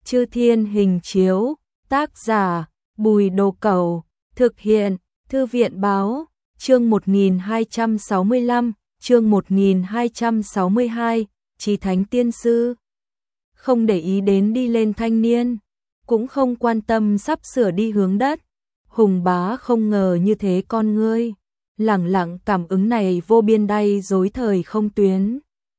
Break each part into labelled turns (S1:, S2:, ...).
S1: Chư Thiên Hình Chiếu, tác giả Bùi Đồ Cẩu, thực hiện Thư viện Báo, chương 1265, chương 1262, Chí Thánh Tiên Sư. Không để ý đến đi lên thanh niên, cũng không quan tâm sắp sửa đi hướng đất. Hùng Bá không ngờ như thế con ngươi, lẳng lặng cảm ứng này vô biên đay dối thời không tuyến.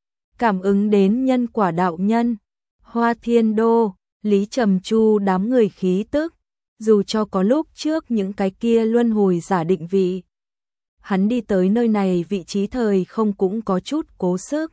S1: Cảm ứng đến nhân quả đạo nhân, Hoa Thiên Đô, Lý Trầm Chu đám người khí tức, dù cho có lúc trước những cái kia luân hồi giả định vị. Hắn đi tới nơi này vị trí thời không cũng có chút cố sức.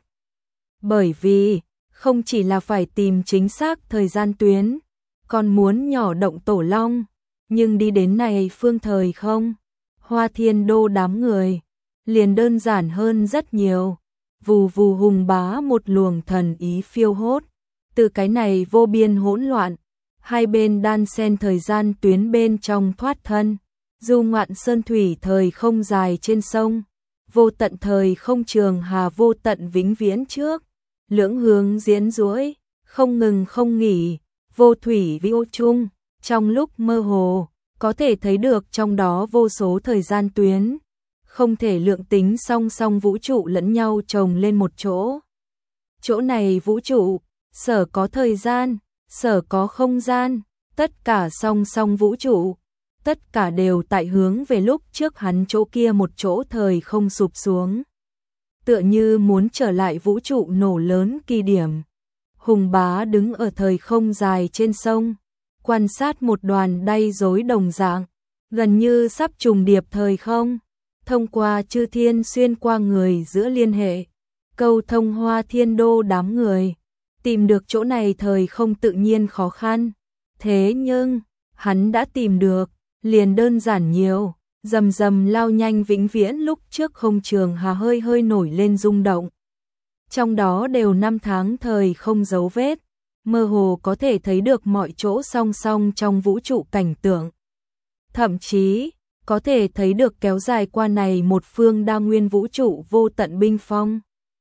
S1: Bởi vì, không chỉ là phải tìm chính xác thời gian tuyến, còn muốn nhỏ động Tổ Long, nhưng đi đến này phương thời không, Hoa Thiên Đô đám người, liền đơn giản hơn rất nhiều. Vù vù Hùng Bá một luồng thần ý phiêu hốt, từ cái này vô biên hỗn loạn, hai bên đan xen thời gian tuyến bên trong thoát thân, du ngoạn sơn thủy thời không dài trên sông, vô tận thời không trường hà vô tận vĩnh viễn trước, lưỡng hướng diễn duỗi, không ngừng không nghỉ, vô thủy vi ô chung, trong lúc mơ hồ, có thể thấy được trong đó vô số thời gian tuyến, không thể lượng tính song song vũ trụ lẫn nhau chồng lên một chỗ. Chỗ này vũ trụ, sở có thời gian, sở có không gian, tất cả song song vũ trụ, tất cả đều tại hướng về lúc trước hắn chỗ kia một chỗ thời không sụp xuống. Tựa như muốn trở lại vũ trụ nổ lớn kỳ điểm. Hùng Bá đứng ở thời không dài trên sông, quan sát một đoàn đay rối đồng dạng, gần như sắp trùng điệp thời không. Thông qua chư thiên xuyên qua người giữa liên hệ, câu thông Hoa Thiên Đô đám người, tìm được chỗ này thời không tự nhiên khó khăn. Thế nhưng, hắn đã tìm được, liền đơn giản nhiều, rầm rầm lao nhanh vĩnh viễn lúc trước không trường hà hơi hơi nổi lên rung động. Trong đó đều năm tháng thời không dấu vết, mơ hồ có thể thấy được mọi chỗ song song trong vũ trụ cảnh tượng. Thậm chí, có thể thấy được kéo dài qua này một phương đa nguyên vũ trụ vô tận binh phong.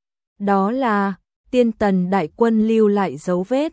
S1: Đó là Tiên Tần đại quân lưu lại dấu vết.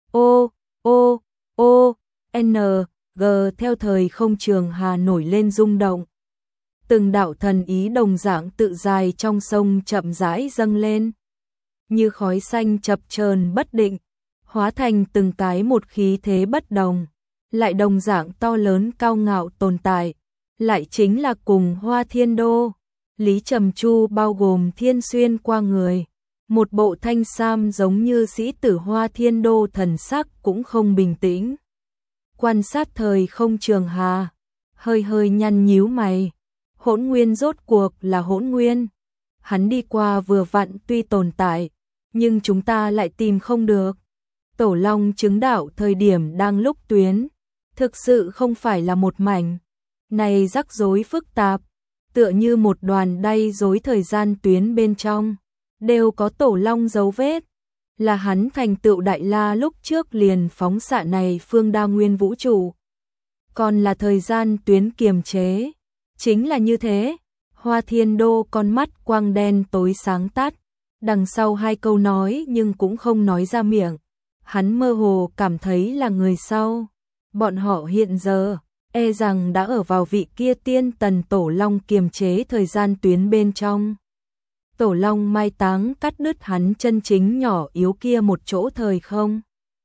S1: N, G theo thời không trường hà nổi lên rung động. Từng đạo thần ý đồng dạng tự dài trong sông chậm rãi dâng lên. Như khói xanh chập chờn bất định, hóa thành từng cái một khí thế bất đồng. Lại đồng dạng to lớn cao ngạo tồn tại. Lại chính là cùng Hoa Thiên Đô, Lý Trầm Chu bao gồm thiên xuyên qua người. Một bộ thanh sam giống như sĩ tử Hoa Thiên Đô thần sắc cũng không bình tĩnh. Quan sát thời không trường hà, hơi hơi nhăn nhíu mày. Hỗn nguyên rốt cuộc là hỗn nguyên. Hắn đi qua vừa vặn tuy tồn tại, nhưng chúng ta lại tìm không được. Tổ Long chứng đạo thời điểm đang lúc tuyến, thực sự không phải là một mảnh. Này rắc rối phức tạp, tựa như một đoàn đay rối thời gian tuyến bên trong, đều có Tổ Long dấu vết, là hắn thành tựu Đại La lúc trước liền phóng xạ này phương đa nguyên vũ trụ. Còn là thời gian tuyến kiềm chế, chính là như thế. Hoa Thiên Đô con mắt quang đen tối sáng tắt, đằng sau hai câu nói nhưng cũng không nói ra miệng. Hắn mơ hồ cảm thấy là người sau, bọn họ hiện giờ e rằng đã ở vào vị kia Tiên Tần Tổ Long kiềm chế thời gian tuyến bên trong. Tổ Long mai táng cắt đứt hắn chân chính nhỏ yếu kia một chỗ thời không.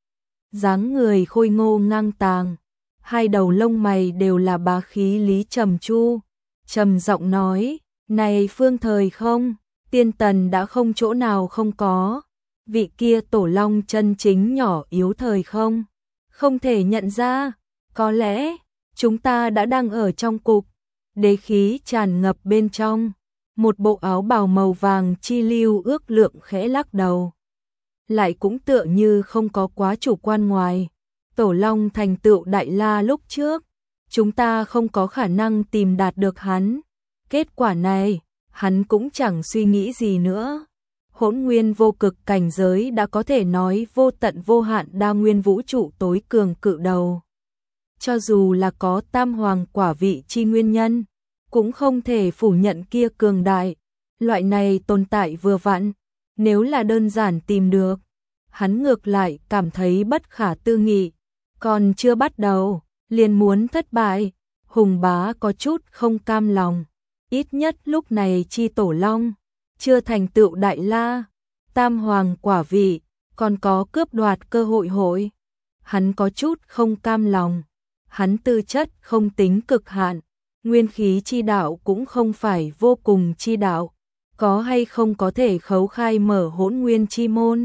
S1: Dáng người khôi ngô ngang tàng, hai đầu lông mày đều là bá khí Lý Trầm Chu, trầm giọng nói, này phương thời không, Tiên Tần đã không chỗ nào không có, vị kia Tổ Long chân chính nhỏ yếu thời không, không thể nhận ra, có lẽ chúng ta đã đang ở trong cục, đế khí tràn ngập bên trong, một bộ áo bào màu vàng chi lưu ước lượng khẽ lắc đầu. Lại cũng tựa như không có quá chủ quan ngoài, Tổ Long thành tựu Đại La lúc trước, chúng ta không có khả năng tìm đạt được hắn. Kết quả này, hắn cũng chẳng suy nghĩ gì nữa. Hỗn nguyên vô cực cảnh giới đã có thể nói vô tận vô hạn đa nguyên vũ trụ tối cường cự đầu. Cho dù là có tam hoàng quả vị chi nguyên nhân, cũng không thể phủ nhận kia cường đại. Loại này tồn tại vừa vặn, nếu là đơn giản tìm được, hắn ngược lại cảm thấy bất khả tư nghị, còn chưa bắt đầu, liền muốn thất bại, Hùng Bá có chút không cam lòng, ít nhất lúc này Chi Tổ Long chưa thành tựu đại la, tam hoàng quả vị, còn có cướp đoạt cơ hội. Hắn có chút không cam lòng, hắn tư chất không tính cực hạn, nguyên khí chi đạo cũng không phải vô cùng chi đạo, có hay không có thể khấu khai mở hỗn nguyên chi môn.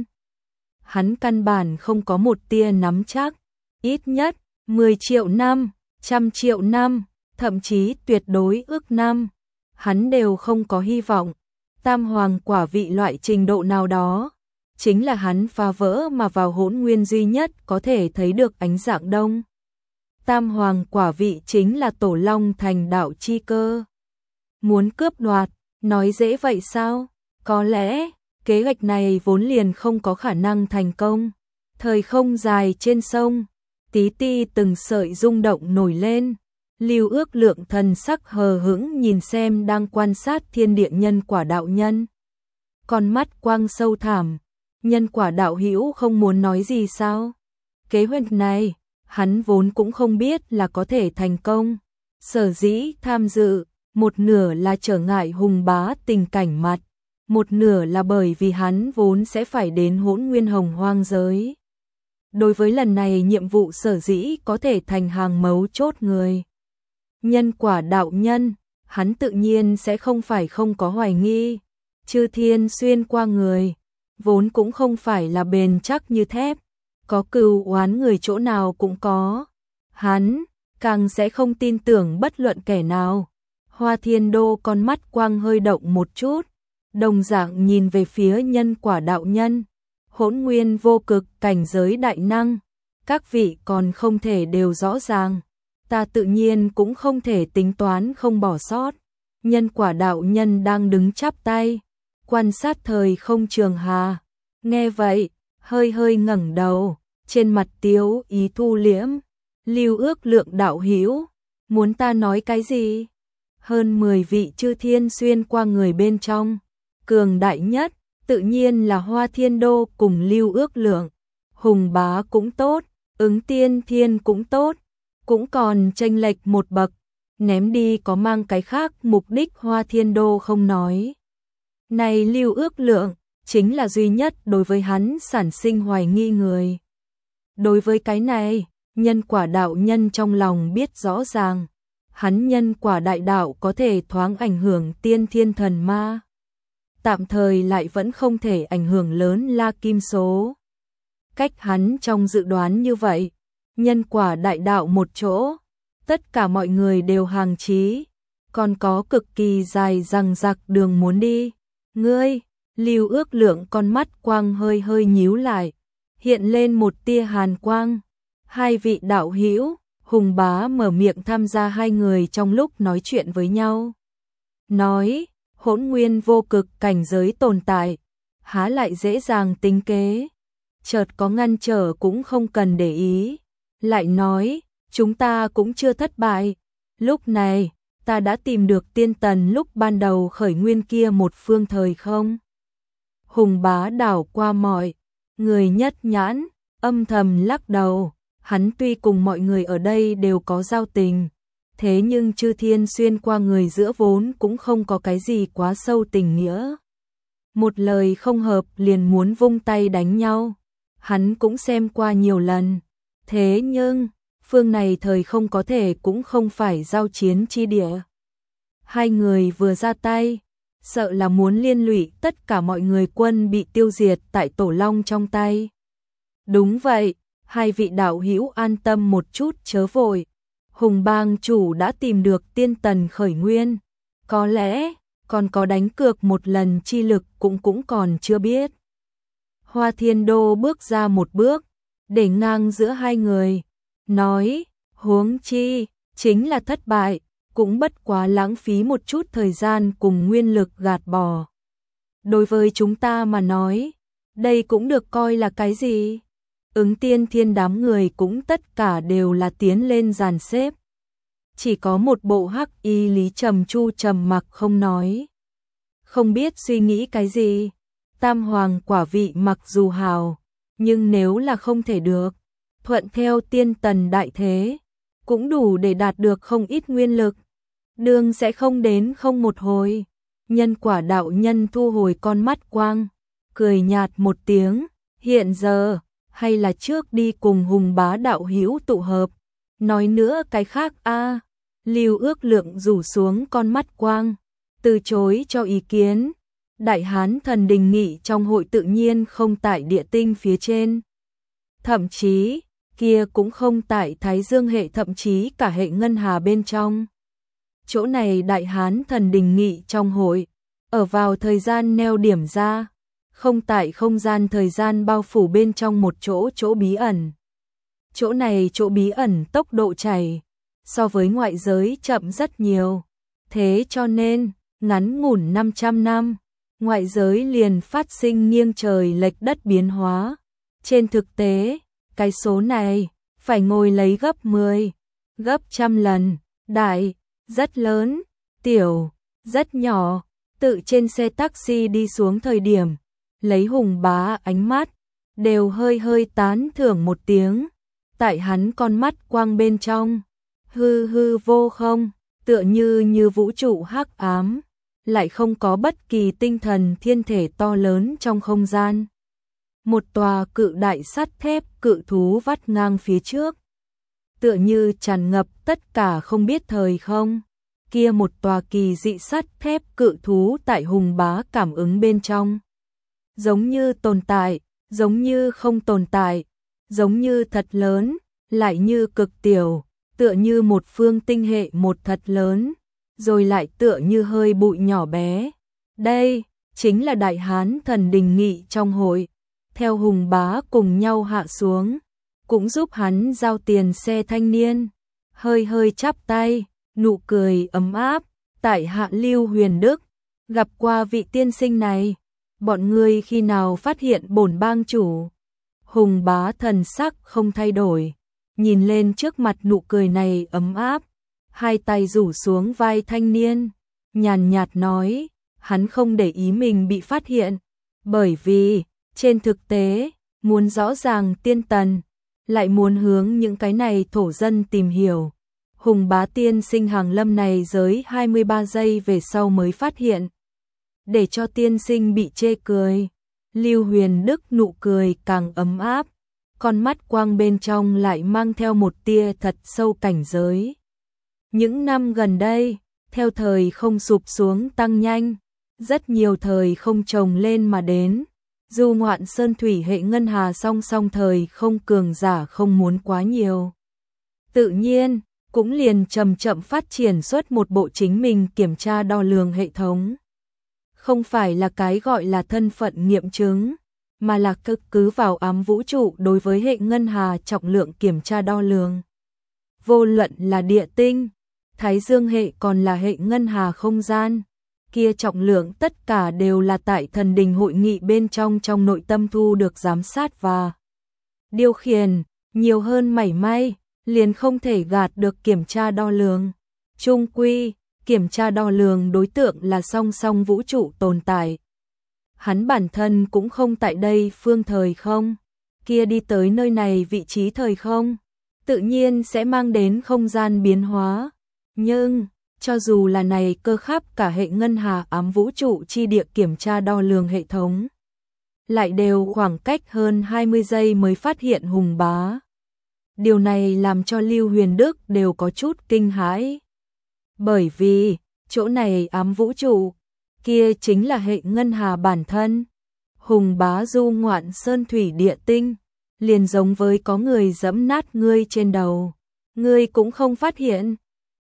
S1: Hắn căn bản không có một tia nắm chắc, ít nhất 10 triệu năm, 100 triệu năm, thậm chí tuyệt đối ước năm, hắn đều không có hy vọng. Tam hoàng quả vị loại trình độ nào đó, chính là hắn phá vỡ mà vào hỗn nguyên duy nhất có thể thấy được ánh dạng đông. Tam hoàng quả vị chính là Tổ Long thành đạo chi cơ. Muốn cướp đoạt, nói dễ vậy sao? Có lẽ, kế hoạch này vốn liền không có khả năng thành công. Thời không dài trên sông, tí ti từng sợi rung động nổi lên. Lưu Ước Lượng thần sắc hờ hững nhìn xem đang quan sát thiên địa nhân quả đạo nhân. Con mắt quang sâu thẳm, nhân quả đạo hữu không muốn nói gì sao? Kế hoạch này, hắn vốn cũng không biết là có thể thành công. Sở dĩ tham dự, một nửa là trở ngại Hùng Bá tình cảnh mặt, một nửa là bởi vì hắn vốn sẽ phải đến hỗn nguyên hồng hoang giới. Đối với lần này nhiệm vụ sở dĩ có thể thành hàng mấu chốt người. Nhân quả đạo nhân, hắn tự nhiên sẽ không phải không có hoài nghi. Chư thiên xuyên qua người, vốn cũng không phải là bền chắc như thép, có cừu oán người chỗ nào cũng có. Hắn, càng sẽ không tin tưởng bất luận kẻ nào. Hoa Thiên Đô con mắt quang hơi động một chút, đồng dạng nhìn về phía nhân quả đạo nhân. Hỗn nguyên vô cực cảnh giới đại năng, các vị còn không thể đều rõ ràng, ta tự nhiên cũng không thể tính toán không bỏ sót. Nhân quả đạo nhân đang đứng chắp tay, quan sát thời không trường hà, nghe vậy, hơi hơi ngẩng đầu, trên mặt tiếu ý thu liễm. Lưu Ước Lượng đạo hữu, muốn ta nói cái gì? Hơn 10 vị chư thiên xuyên qua người bên trong, cường đại nhất tự nhiên là Hoa Thiên Đô cùng Lưu Ước Lượng. Hùng Bá cũng tốt, Ứng Tiên Thiên cũng tốt, cũng còn chênh lệch một bậc, ném đi có mang cái khác mục đích Hoa Thiên Đô không nói. Này Lưu Ước Lượng, chính là duy nhất đối với hắn sản sinh hoài nghi người. Đối với cái này, nhân quả đạo nhân trong lòng biết rõ ràng, hắn nhân quả đại đạo có thể thoáng ảnh hưởng tiên thiên thần ma, tạm thời lại vẫn không thể ảnh hưởng lớn La Kim số. Cách hắn trong dự đoán như vậy, nhân quả đại đạo một chỗ, tất cả mọi người đều hàng chí, còn có cực kỳ dài dằng dặc đường muốn đi. Ngươi, Lưu Ước Lượng con mắt quang hơi hơi nhíu lại, hiện lên một tia hàn quang. Hai vị đạo hữu, Hùng Bá mở miệng tham gia hai người trong lúc nói chuyện với nhau. Nói, hỗn nguyên vô cực cảnh giới tồn tại, há lại dễ dàng tính kế. Chợt có ngăn trở cũng không cần để ý. Lại nói, chúng ta cũng chưa thất bại. Lúc này, ta đã tìm được tiên tần lúc ban đầu khởi nguyên kia một phương thời không. Hùng Bá đảo qua mọi người nhất nhãn, âm thầm lắc đầu. Hắn tuy cùng mọi người ở đây đều có giao tình, thế nhưng chư thiên xuyên qua người giữa vốn cũng không có cái gì quá sâu tình nghĩa. Một lời không hợp liền muốn vung tay đánh nhau, hắn cũng xem qua nhiều lần. Thế nhưng, phương này thời không có thể cũng không phải giao chiến chi địa. Hai người vừa ra tay, sợ là muốn liên lụy tất cả mọi người quân bị tiêu diệt tại Tổ Long trong tay. Đúng vậy. Hai vị đạo hữu an tâm một chút chớ vội. Hùng bang chủ đã tìm được tiên tần khởi nguyên. Có lẽ, còn có đánh cược một lần chi lực cũng còn chưa biết. Hoa Thiên Đô bước ra một bước, để ngang giữa hai người. Nói, huống chi, chính là thất bại, cũng bất quá lãng phí một chút thời gian cùng nguyên lực gạt bỏ. Đối với chúng ta mà nói, đây cũng được coi là cái gì? Ứng Tiên Thiên đám người cũng tất cả đều là tiến lên dàn xếp. Chỉ có một bộ hắc y Lý Trầm Chu trầm mặc không nói. Không biết suy nghĩ cái gì. Tam hoàng quả vị mặc dù hào, nhưng nếu là không thể được, thuận theo tiên tần đại thế, cũng đủ để đạt được không ít nguyên lực. Đường sẽ không đến không một hồi. Nhân quả đạo nhân thu hồi con mắt quang, cười nhạt một tiếng, hiện giờ, hay là trước đi cùng Hùng Bá đạo hữu tụ hợp. Nói nữa cái khác a. Lưu Ước Lượng rủ xuống con mắt quang, từ chối cho ý kiến. Đại Hán Thần Đình Nghị trong hội tự nhiên không tại địa tinh phía trên. Thậm chí, kia cũng không tại Thái Dương hệ, thậm chí cả hệ ngân hà bên trong. Chỗ này Đại Hán Thần Đình Nghị trong hội, ở vào thời gian neo điểm ra, không tại không gian thời gian bao phủ bên trong một chỗ bí ẩn. Chỗ này chỗ bí ẩn tốc độ chảy so với ngoại giới chậm rất nhiều. Thế cho nên, ngắn ngủn 500 năm, ngoại giới liền phát sinh nghiêng trời lệch đất biến hóa. Trên thực tế, cái số này phải ngồi lấy gấp 10, gấp trăm lần, đại, rất lớn, tiểu, rất nhỏ. Tự trên xe taxi đi xuống thời điểm, lấy Hùng Bá ánh mắt, đều hơi hơi tán thưởng một tiếng. Tại hắn con mắt quang bên trong, hư hư vô không, tựa như vũ trụ hắc ám, lại không có bất kỳ tinh thần thiên thể to lớn trong không gian. Một tòa cự đại sắt thép cự thú vắt ngang phía trước, tựa như tràn ngập tất cả không biết thời không. Kia một tòa kỳ dị sắt thép cự thú tại Hùng Bá cảm ứng bên trong, giống như tồn tại, giống như không tồn tại, giống như thật lớn, lại như cực tiểu, tựa như một phương tinh hệ một thật lớn, rồi lại tựa như hơi bụi nhỏ bé. Đây chính là Đại Hán Thần Đình Nghị trong hội, theo Hùng Bá cùng nhau hạ xuống, cũng giúp hắn giao tiền xe thanh niên, hơi hơi chắp tay, nụ cười ấm áp. Tại hạ Lưu Huyền Đức, gặp qua vị tiên sinh này, bọn ngươi khi nào phát hiện bổn bang chủ? Hùng Bá thần sắc không thay đổi, nhìn lên trước mặt nụ cười này ấm áp, hai tay rủ xuống vai thanh niên, nhàn nhạt nói, hắn không để ý mình bị phát hiện, bởi vì, trên thực tế, muốn rõ ràng tiên tần, lại muốn hướng những cái này thổ dân tìm hiểu. Hùng Bá tiên sinh hàng lâm này giới 23 giây về sau mới phát hiện, để cho tiên sinh bị chê cười. Lưu Huyền Đức nụ cười càng ấm áp, con mắt quang bên trong lại mang theo một tia thật sâu cảnh giới. Những năm gần đây, theo thời không sụp xuống tăng nhanh, rất nhiều thời không chồng lên mà đến. Du ngoạn sơn thủy hệ ngân hà song song thời không cường giả không muốn quá nhiều. Tự nhiên, cũng liền chậm chậm phát triển xuất một bộ chính mình kiểm tra đo lường hệ thống. Không phải là cái gọi là thân phận nghiệm chứng, mà là cứ vào ám vũ trụ đối với hệ ngân hà trọng lượng kiểm tra đo lường. Vô luận là địa tinh, Thái Dương hệ còn là hệ ngân hà không gian, kia trọng lượng tất cả đều là tại thần đình hội nghị bên trong nội tâm thu được giám sát và điều khiển, nhiều hơn mảy may, liền không thể gạt được kiểm tra đo lường. Chung quy, kiểm tra đo lường đối tượng là song song vũ trụ tồn tại. Hắn bản thân cũng không tại đây phương thời không, kia đi tới nơi này vị trí thời không, tự nhiên sẽ mang đến không gian biến hóa. Nhưng, cho dù là này cơ khắp cả hệ ngân hà ám vũ trụ chi địa kiểm tra đo lường hệ thống, lại đều khoảng cách hơn 20 giây mới phát hiện Hùng Bá. Điều này làm cho Lưu Huyền Đức đều có chút kinh hãi. Bởi vì, chỗ này ám vũ trụ, kia chính là hệ ngân hà bản thân. Hùng Bá du ngoạn sơn thủy địa tinh, liền giống với có người giẫm nát ngươi trên đầu. Ngươi cũng không phát hiện.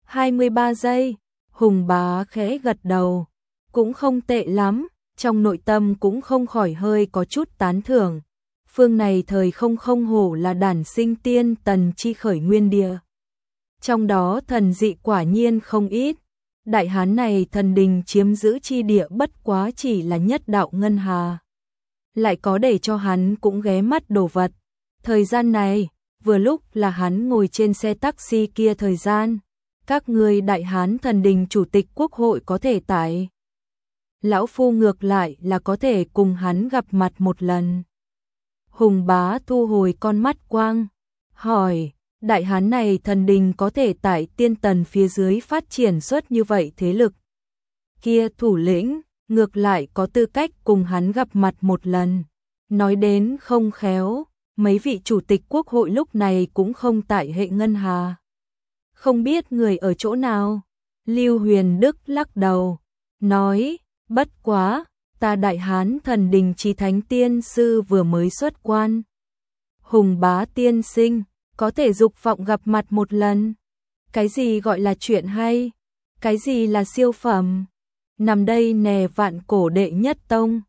S1: 23 giây, Hùng Bá khẽ gật đầu. Cũng không tệ lắm, trong nội tâm cũng không khỏi hơi có chút tán thưởng. Phương này thời không hổ là đản sinh tiên tần chi khởi nguyên địa. Trong đó thần dị quả nhiên không ít. Đại Hán này thần đình chiếm giữ chi địa bất quá chỉ là nhất đạo ngân hà. Lại có để cho hắn cũng ghé mắt đồ vật. Thời gian này, vừa lúc là hắn ngồi trên xe taxi kia thời gian. Các ngươi Đại Hán thần đình chủ tịch quốc hội có thể tải. Lão Phu ngược lại là có thể cùng hắn gặp mặt một lần. Hùng Bá thu hồi con mắt quang, hỏi, đại hán này thần đình có thể tại Tiên Tần phía dưới phát triển xuất như vậy thế lực. Kia thủ lĩnh, ngược lại có tư cách cùng hắn gặp mặt một lần. Nói đến không khéo, mấy vị chủ tịch quốc hội lúc này cũng không tại hệ ngân hà. Không biết người ở chỗ nào? Lưu Huyền Đức lắc đầu, nói, bất quá, ta đại hán thần đình Chí Thánh tiên sư vừa mới xuất quan. Hùng Bá tiên sinh, có thể dục vọng gặp mặt một lần. Cái gì gọi là chuyện hay? Cái gì là siêu phẩm? Nằm đây nè vạn cổ đệ nhất tông.